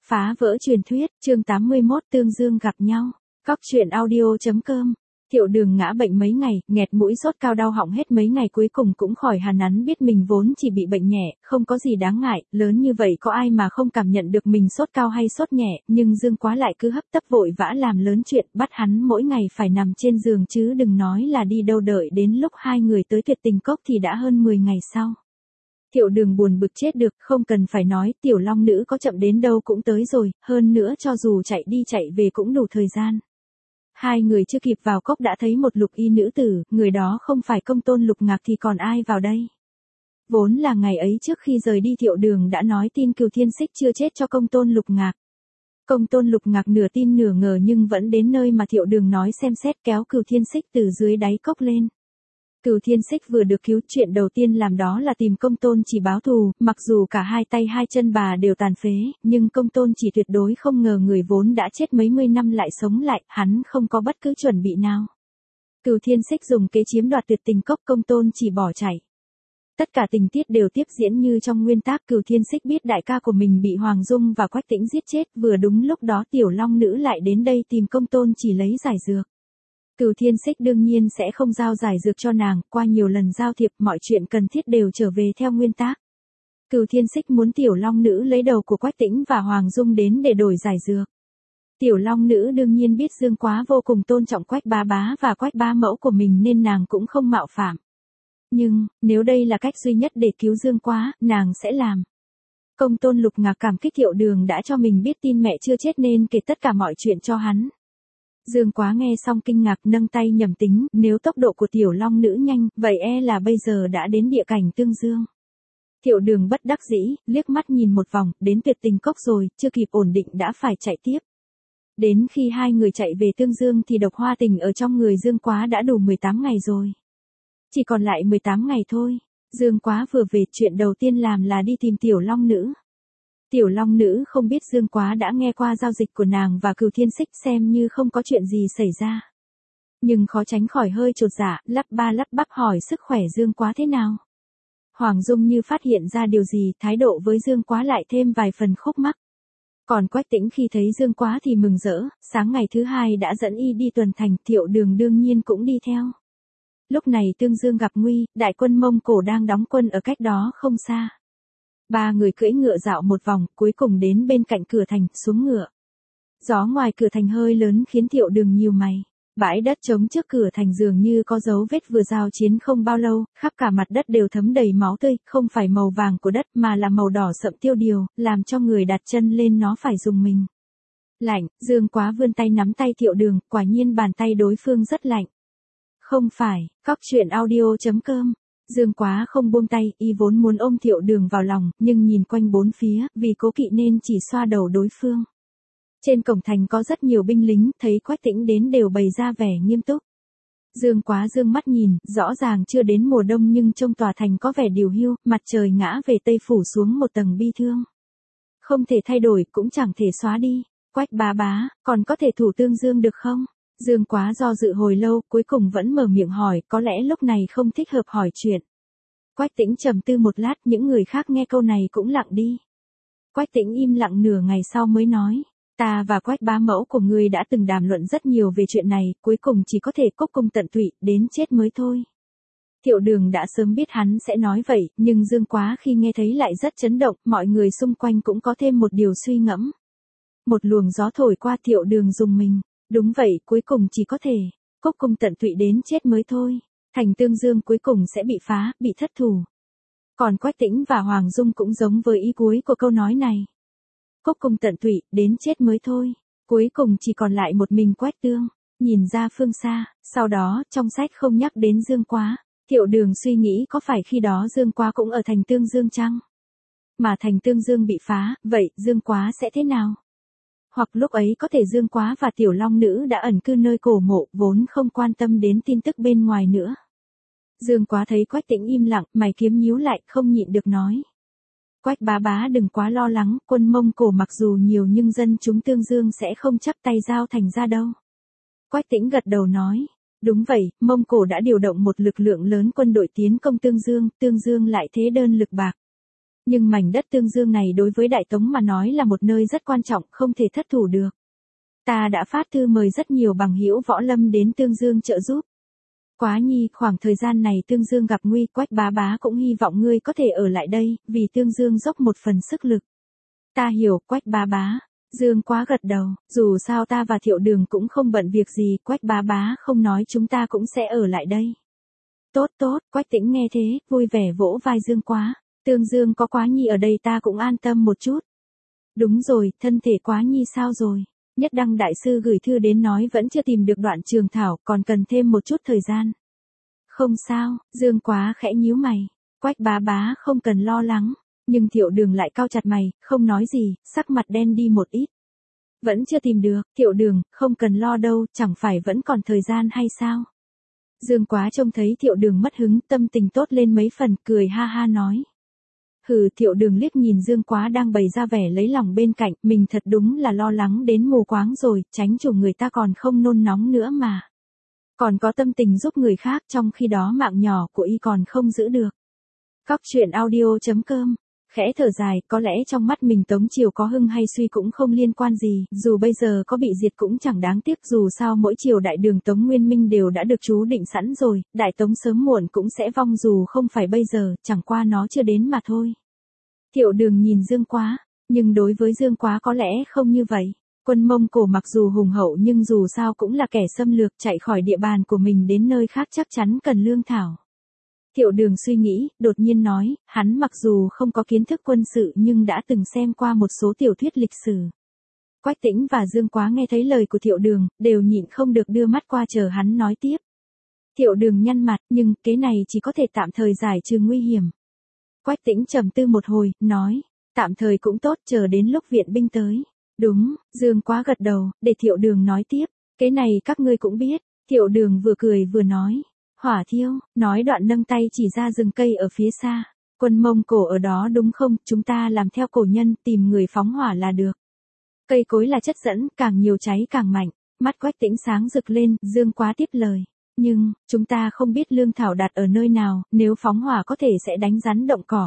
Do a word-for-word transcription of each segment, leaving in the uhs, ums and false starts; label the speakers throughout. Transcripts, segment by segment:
Speaker 1: Phá vỡ truyền thuyết, chương tám mươi mốt Tương Dương gặp nhau. Cóc truyện audio chấm com. Thiệu Đường ngã bệnh mấy ngày, nghẹt mũi sốt cao đau họng hết mấy ngày cuối cùng cũng khỏi hàn. Hắn biết mình vốn chỉ bị bệnh nhẹ, không có gì đáng ngại, lớn như vậy có ai mà không cảm nhận được mình sốt cao hay sốt nhẹ, nhưng Dương Quá lại cứ hấp tấp vội vã làm lớn chuyện, bắt hắn mỗi ngày phải nằm trên giường chứ đừng nói là đi đâu. Đợi đến lúc hai người tới Tuyệt Tình Cốc thì đã hơn mười ngày sau. Thiệu Đường buồn bực chết được, không cần phải nói, Tiểu Long Nữ có chậm đến đâu cũng tới rồi, hơn nữa cho dù chạy đi chạy về cũng đủ thời gian. Hai người chưa kịp vào cốc đã thấy một lục y nữ tử, người đó không phải Công Tôn Lục Ngạc thì còn ai vào đây. Vốn là ngày ấy trước khi rời đi Thiệu Đường đã nói tin Cửu Thiên Xích chưa chết cho Công Tôn Lục Ngạc. Công Tôn Lục Ngạc nửa tin nửa ngờ nhưng vẫn đến nơi mà Thiệu Đường nói xem xét, kéo Cửu Thiên Xích từ dưới đáy cốc lên. Cửu Thiên Xích vừa được cứu, chuyện đầu tiên làm đó là tìm Công Tôn Chỉ báo thù, mặc dù cả hai tay hai chân bà đều tàn phế, nhưng Công Tôn Chỉ tuyệt đối không ngờ người vốn đã chết mấy mươi năm lại sống lại, hắn không có bất cứ chuẩn bị nào. Cửu Thiên Xích dùng kế chiếm đoạt Tuyệt Tình Cốc, Công Tôn Chỉ bỏ chạy. Tất cả tình tiết đều tiếp diễn như trong nguyên tác. Cửu Thiên Xích biết đại ca của mình bị Hoàng Dung và Quách Tĩnh giết chết, vừa đúng lúc đó Tiểu Long Nữ lại đến đây tìm Công Tôn Chỉ lấy giải dược. Cửu Thiên Xích đương nhiên sẽ không giao giải dược cho nàng, qua nhiều lần giao thiệp mọi chuyện cần thiết đều trở về theo nguyên tác. Cửu Thiên Xích muốn Tiểu Long Nữ lấy đầu của Quách Tĩnh và Hoàng Dung đến để đổi giải dược. Tiểu Long Nữ đương nhiên biết Dương Quá vô cùng tôn trọng Quách bá bá và Quách bá mẫu của mình nên nàng cũng không mạo phạm. Nhưng, nếu đây là cách duy nhất để cứu Dương Quá, nàng sẽ làm. Công Tôn Lục Ngạc cảm kích Thiệu Đường đã cho mình biết tin mẹ chưa chết nên kể tất cả mọi chuyện cho hắn. Dương Quá nghe xong kinh ngạc, nâng tay nhẩm tính, nếu tốc độ của Tiểu Long Nữ nhanh, vậy e là bây giờ đã đến địa cảnh Tương Dương. Thiệu Đường bất đắc dĩ, liếc mắt nhìn một vòng, đến Tuyệt Tình Cốc rồi, chưa kịp ổn định đã phải chạy tiếp. Đến khi hai người chạy về Tương Dương thì độc hoa tình ở trong người Dương Quá đã đủ mười tám ngày rồi. Chỉ còn lại mười tám ngày thôi. Dương Quá vừa về, chuyện đầu tiên làm là đi tìm Tiểu Long Nữ. Tiểu Long Nữ không biết Dương Quá đã nghe qua giao dịch của nàng và Cửu Thiên Xích, xem như không có chuyện gì xảy ra. Nhưng khó tránh khỏi hơi chột dạ, lắp ba lắp bắp hỏi sức khỏe Dương Quá thế nào. Hoàng Dung như phát hiện ra điều gì, thái độ với Dương Quá lại thêm vài phần khúc mắc. Còn Quách Tĩnh khi thấy Dương Quá thì mừng rỡ, sáng ngày thứ hai đã dẫn y đi tuần thành, Thiệu Đường đương nhiên cũng đi theo. Lúc này Tương Dương gặp nguy, đại quân Mông Cổ đang đóng quân ở cách đó không xa. Ba người cưỡi ngựa dạo một vòng, cuối cùng đến bên cạnh cửa thành, xuống ngựa. Gió ngoài cửa thành hơi lớn khiến Thiệu Đường nhíu mày. Bãi đất trống trước cửa thành dường như có dấu vết vừa giao chiến không bao lâu, khắp cả mặt đất đều thấm đầy máu tươi, không phải màu vàng của đất mà là màu đỏ sậm tiêu điều, làm cho người đặt chân lên nó phải rùng mình. Lạnh, Dương Quá vươn tay nắm tay Thiệu Đường, quả nhiên bàn tay đối phương rất lạnh. Không phải, cóc truyện audio chấm com. Dương Quá không buông tay, y vốn muốn ôm Thiệu Đường vào lòng, nhưng nhìn quanh bốn phía, vì cố kỵ nên chỉ xoa đầu đối phương. Trên cổng thành có rất nhiều binh lính, thấy Quách Tĩnh đến đều bày ra vẻ nghiêm túc. Dương Quá dương mắt nhìn, rõ ràng chưa đến mùa đông nhưng trông tòa thành có vẻ điều hiu, mặt trời ngã về tây phủ xuống một tầng bi thương. Không thể thay đổi, cũng chẳng thể xóa đi. Quách bá bá, còn có thể thủ Tương Dương được không? Dương Quá do dự hồi lâu, cuối cùng vẫn mở miệng hỏi, có lẽ lúc này không thích hợp hỏi chuyện. Quách Tĩnh trầm tư một lát, những người khác nghe câu này cũng lặng đi. Quách Tĩnh im lặng nửa ngày sau mới nói, ta và Quách bá mẫu của ngươi đã từng đàm luận rất nhiều về chuyện này, cuối cùng chỉ có thể cúc cung tận tụy, đến chết mới thôi. Thiệu Đường đã sớm biết hắn sẽ nói vậy, nhưng Dương Quá khi nghe thấy lại rất chấn động, mọi người xung quanh cũng có thêm một điều suy ngẫm. Một luồng gió thổi qua, Thiệu Đường rùng mình. Đúng vậy, cuối cùng chỉ có thể cúc cung tận tụy đến chết mới thôi. Thành Tương Dương cuối cùng sẽ bị phá, bị thất thủ. Còn Quách Tĩnh và Hoàng Dung cũng giống với ý cuối của câu nói này. Cúc cung tận tụy, đến chết mới thôi. Cuối cùng chỉ còn lại một mình Quách Tương, nhìn ra phương xa, sau đó, trong sách không nhắc đến Dương Quá. Thiệu Đường suy nghĩ có phải khi đó Dương Quá cũng ở thành Tương Dương chăng? Mà thành Tương Dương bị phá, vậy Dương Quá sẽ thế nào? Hoặc lúc ấy có thể Dương Quá và Tiểu Long Nữ đã ẩn cư nơi cổ mộ, vốn không quan tâm đến tin tức bên ngoài nữa. Dương Quá thấy Quách Tĩnh im lặng, mày kiếm nhíu lại, không nhịn được nói. Quách bá bá đừng quá lo lắng, quân Mông Cổ mặc dù nhiều nhưng dân chúng Tương Dương sẽ không chắp tay giao thành ra đâu. Quách Tĩnh gật đầu nói, đúng vậy, Mông Cổ đã điều động một lực lượng lớn quân đội tiến công Tương Dương, Tương Dương lại thế đơn lực bạc. Nhưng mảnh đất Tương Dương này đối với Đại Tống mà nói là một nơi rất quan trọng, không thể thất thủ được. Ta đã phát thư mời rất nhiều bằng hữu võ lâm đến Tương Dương trợ giúp. Quá nhi, khoảng thời gian này Tương Dương gặp nguy, Quách bá bá cũng hy vọng ngươi có thể ở lại đây, vì Tương Dương dốc một phần sức lực. Ta hiểu, Quách bá bá. Dương Quá gật đầu, dù sao ta và Thiệu Đường cũng không bận việc gì, Quách bá bá không nói chúng ta cũng sẽ ở lại đây. Tốt tốt, Quách Tĩnh nghe thế, vui vẻ vỗ vai Dương Quá. Tương Dương có Quá nhi ở đây ta cũng an tâm một chút. Đúng rồi, thân thể Quá nhi sao rồi? Nhất Đăng đại sư gửi thư đến nói vẫn chưa tìm được đoạn trường thảo, còn cần thêm một chút thời gian. Không sao, Dương Quá khẽ nhíu mày. Quách bá bá không cần lo lắng. Nhưng Thiệu Đường lại cau chặt mày, không nói gì, sắc mặt đen đi một ít. Vẫn chưa tìm được, Thiệu Đường, không cần lo đâu, chẳng phải vẫn còn thời gian hay sao? Dương Quá trông thấy Thiệu Đường mất hứng, tâm tình tốt lên mấy phần, cười ha ha nói. Hừ, Thiệu Đường liếc nhìn Dương Quá đang bày ra vẻ lấy lòng bên cạnh, mình thật đúng là lo lắng đến mù quáng rồi, tránh chủ người ta còn không nôn nóng nữa mà. Còn có tâm tình giúp người khác, trong khi đó mạng nhỏ của y còn không giữ được. Cóc truyện audio chấm com. Khẽ thở dài, có lẽ trong mắt mình Tống Triều có hưng hay suy cũng không liên quan gì, dù bây giờ có bị diệt cũng chẳng đáng tiếc, dù sao mỗi triều đại đường Tống Nguyên Minh đều đã được chú định sẵn rồi, Đại Tống sớm muộn cũng sẽ vong dù không phải bây giờ, chẳng qua nó chưa đến mà thôi. Thiệu Đường nhìn Dương Quá, nhưng đối với Dương Quá có lẽ không như vậy. Quân Mông Cổ mặc dù hùng hậu nhưng dù sao cũng là kẻ xâm lược, chạy khỏi địa bàn của mình đến nơi khác chắc chắn cần lương thảo. Thiệu Đường suy nghĩ, đột nhiên nói, hắn mặc dù không có kiến thức quân sự nhưng đã từng xem qua một số tiểu thuyết lịch sử. Quách Tĩnh và Dương Quá nghe thấy lời của Thiệu Đường, đều nhịn không được đưa mắt qua chờ hắn nói tiếp. Thiệu Đường nhăn mặt, nhưng kế này chỉ có thể tạm thời giải trừ nguy hiểm. Quách Tĩnh trầm tư một hồi, nói, tạm thời cũng tốt, chờ đến lúc viện binh tới. Đúng, Dương Quá gật đầu, để Thiệu Đường nói tiếp, kế này các ngươi cũng biết. Thiệu Đường vừa cười vừa nói. Hỏa thiêu, nói đoạn nâng tay chỉ ra rừng cây ở phía xa. Quân Mông Cổ ở đó đúng không, chúng ta làm theo cổ nhân, tìm người phóng hỏa là được. Cây cối là chất dẫn, càng nhiều cháy càng mạnh. Mắt Quách Tĩnh sáng rực lên, Dương Quá tiếp lời. Nhưng, chúng ta không biết lương thảo đặt ở nơi nào, nếu phóng hỏa có thể sẽ đánh rắn động cỏ.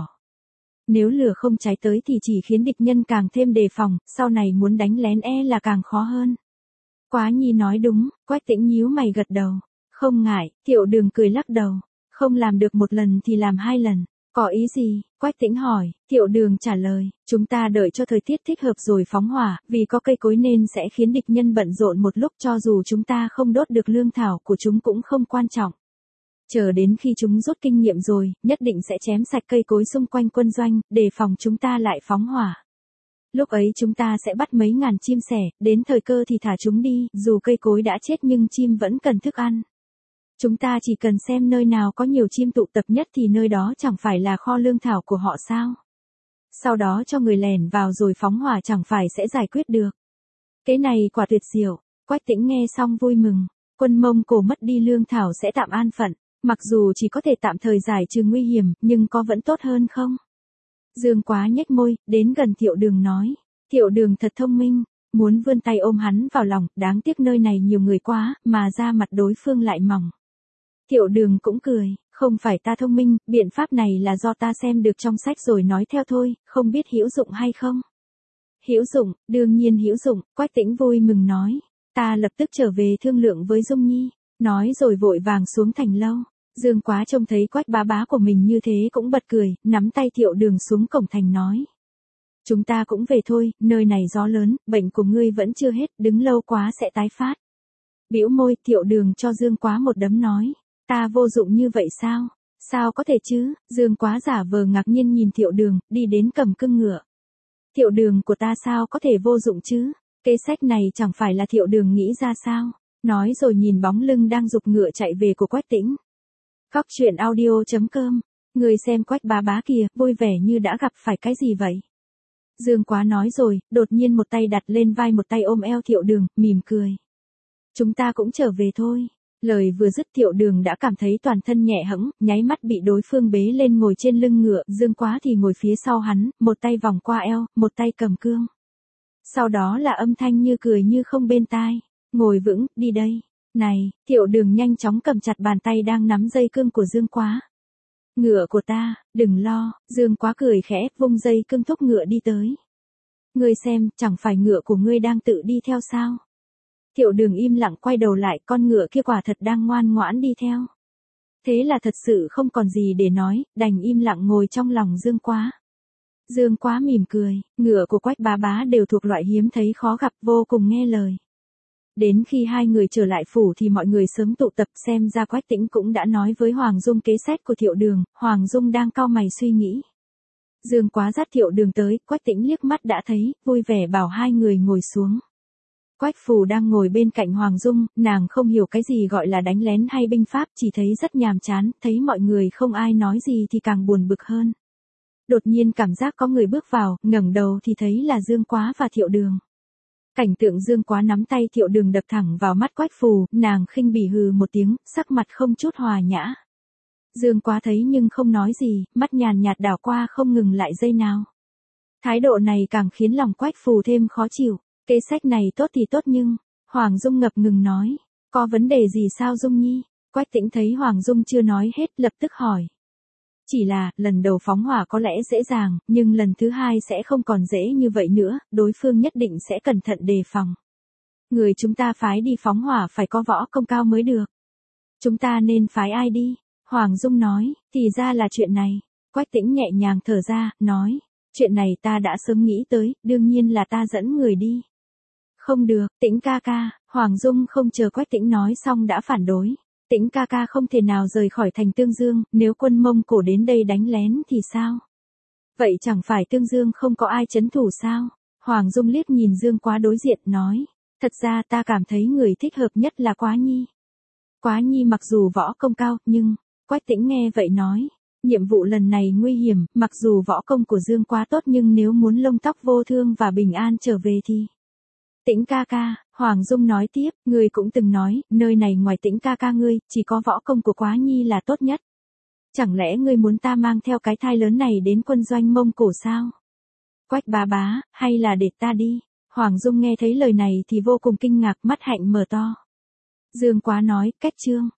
Speaker 1: Nếu lửa không cháy tới thì chỉ khiến địch nhân càng thêm đề phòng, sau này muốn đánh lén e là càng khó hơn. Quá nhi nói đúng, Quách Tĩnh nhíu mày gật đầu. Không ngại, Thiệu Đường cười lắc đầu. Không làm được một lần thì làm hai lần. Có ý gì? Quách Tĩnh hỏi. Thiệu Đường trả lời. Chúng ta đợi cho thời tiết thích hợp rồi phóng hỏa, vì có cây cối nên sẽ khiến địch nhân bận rộn một lúc, cho dù chúng ta không đốt được lương thảo của chúng cũng không quan trọng. Chờ đến khi chúng rút kinh nghiệm rồi, nhất định sẽ chém sạch cây cối xung quanh quân doanh, đề phòng chúng ta lại phóng hỏa. Lúc ấy chúng ta sẽ bắt mấy ngàn chim sẻ, đến thời cơ thì thả chúng đi, dù cây cối đã chết nhưng chim vẫn cần thức ăn. Chúng ta chỉ cần xem nơi nào có nhiều chim tụ tập nhất thì nơi đó chẳng phải là kho lương thảo của họ sao. Sau đó cho người lẻn vào rồi phóng hỏa chẳng phải sẽ giải quyết được. Cái này quả tuyệt diệu. Quách Tĩnh nghe xong vui mừng. Quân Mông Cổ mất đi lương thảo sẽ tạm an phận. Mặc dù chỉ có thể tạm thời giải trừ nguy hiểm, nhưng có vẫn tốt hơn không? Dương Quá nhếch môi, đến gần Thiệu Đường nói. Thiệu Đường thật thông minh. Muốn vươn tay ôm hắn vào lòng, đáng tiếc nơi này nhiều người quá, mà da mặt đối phương lại mỏng. Thiệu Đường cũng cười, không phải ta thông minh, biện pháp này là do ta xem được trong sách rồi nói theo thôi, không biết hữu dụng hay không. Hữu dụng, đương nhiên hữu dụng, Quách Tĩnh vui mừng nói, ta lập tức trở về thương lượng với Dung Nhi, nói rồi vội vàng xuống thành lâu. Dương Quá trông thấy Quách bá bá của mình như thế cũng bật cười, nắm tay Thiệu Đường xuống cổng thành nói. Chúng ta cũng về thôi, nơi này gió lớn, bệnh của ngươi vẫn chưa hết, đứng lâu quá sẽ tái phát. Bĩu môi, Thiệu Đường cho Dương Quá một đấm nói. Ta vô dụng như vậy sao? Sao có thể chứ? Dương Quá giả vờ ngạc nhiên nhìn Thiệu Đường, đi đến cầm cưng ngựa. Thiệu Đường của ta sao có thể vô dụng chứ? Kế sách này chẳng phải là Thiệu Đường nghĩ ra sao? Nói rồi nhìn bóng lưng đang giục ngựa chạy về của Quách Tĩnh. Cóc truyện audio chấm com. Người xem Quách bá bá kìa, vui vẻ như đã gặp phải cái gì vậy? Dương Quá nói rồi, đột nhiên một tay đặt lên vai một tay ôm eo Thiệu Đường, mỉm cười. Chúng ta cũng trở về thôi. Lời vừa dứt Thiệu Đường đã cảm thấy toàn thân nhẹ hẫng, nháy mắt bị đối phương bế lên ngồi trên lưng ngựa, Dương Quá thì ngồi phía sau hắn, một tay vòng qua eo, một tay cầm cương. Sau đó là âm thanh như cười như không bên tai. Ngồi vững, đi đây. Này, Thiệu Đường nhanh chóng cầm chặt bàn tay đang nắm dây cương của Dương Quá. Ngựa của ta, đừng lo, Dương Quá cười khẽ, vung dây cương thúc ngựa đi tới. Ngươi xem, chẳng phải ngựa của ngươi đang tự đi theo sao? Thiệu Đường im lặng quay đầu lại, con ngựa kia quả thật đang ngoan ngoãn đi theo. Thế là thật sự không còn gì để nói, đành im lặng ngồi trong lòng Dương Quá. Dương Quá mỉm cười, ngựa của Quách Bá Bá đều thuộc loại hiếm thấy khó gặp, vô cùng nghe lời. Đến khi hai người trở lại phủ thì mọi người sớm tụ tập, xem ra Quách Tĩnh cũng đã nói với Hoàng Dung kế sách của Thiệu Đường, Hoàng Dung đang cau mày suy nghĩ. Dương Quá dắt Thiệu Đường tới, Quách Tĩnh liếc mắt đã thấy, vui vẻ bảo hai người ngồi xuống. Quách Phù đang ngồi bên cạnh Hoàng Dung, nàng không hiểu cái gì gọi là đánh lén hay binh pháp, chỉ thấy rất nhàm chán, thấy mọi người không ai nói gì thì càng buồn bực hơn. Đột nhiên cảm giác có người bước vào, ngẩng đầu thì thấy là Dương Quá và Thiệu Đường. Cảnh tượng Dương Quá nắm tay Thiệu Đường đập thẳng vào mắt Quách Phù, nàng khinh bỉ hừ một tiếng, sắc mặt không chút hòa nhã. Dương Quá thấy nhưng không nói gì, mắt nhàn nhạt đảo qua không ngừng lại giây nào. Thái độ này càng khiến lòng Quách Phù thêm khó chịu. Kế sách này tốt thì tốt nhưng, Hoàng Dung ngập ngừng nói, có vấn đề gì sao Dung Nhi? Quách Tĩnh thấy Hoàng Dung chưa nói hết lập tức hỏi. Chỉ là, lần đầu phóng hỏa có lẽ dễ dàng, nhưng lần thứ hai sẽ không còn dễ như vậy nữa, đối phương nhất định sẽ cẩn thận đề phòng. Người chúng ta phái đi phóng hỏa phải có võ công cao mới được. Chúng ta nên phái ai đi? Hoàng Dung nói, thì ra là chuyện này. Quách Tĩnh nhẹ nhàng thở ra, nói, chuyện này ta đã sớm nghĩ tới, đương nhiên là ta dẫn người đi. Không được, Tĩnh ca ca, Hoàng Dung không chờ Quách Tĩnh nói xong đã phản đối. Tĩnh ca ca không thể nào rời khỏi thành Tương Dương, nếu quân Mông Cổ đến đây đánh lén thì sao? Vậy chẳng phải Tương Dương không có ai trấn thủ sao? Hoàng Dung liếc nhìn Dương Quá đối diện nói, thật ra ta cảm thấy người thích hợp nhất là Quá Nhi. Quá Nhi mặc dù võ công cao, nhưng, Quách Tĩnh nghe vậy nói, nhiệm vụ lần này nguy hiểm, mặc dù võ công của Dương Quá tốt nhưng nếu muốn lông tóc vô thương và bình an trở về thì... Tĩnh ca ca, Hoàng Dung nói tiếp, ngươi cũng từng nói, nơi này ngoài Tĩnh ca ca ngươi, chỉ có võ công của Quá Nhi là tốt nhất. Chẳng lẽ ngươi muốn ta mang theo cái thai lớn này đến quân doanh Mông Cổ sao? Quách Bá Bá, hay là để ta đi? Hoàng Dung nghe thấy lời này thì vô cùng kinh ngạc, mắt hạnh mở to. Dương Quá nói, cách trương.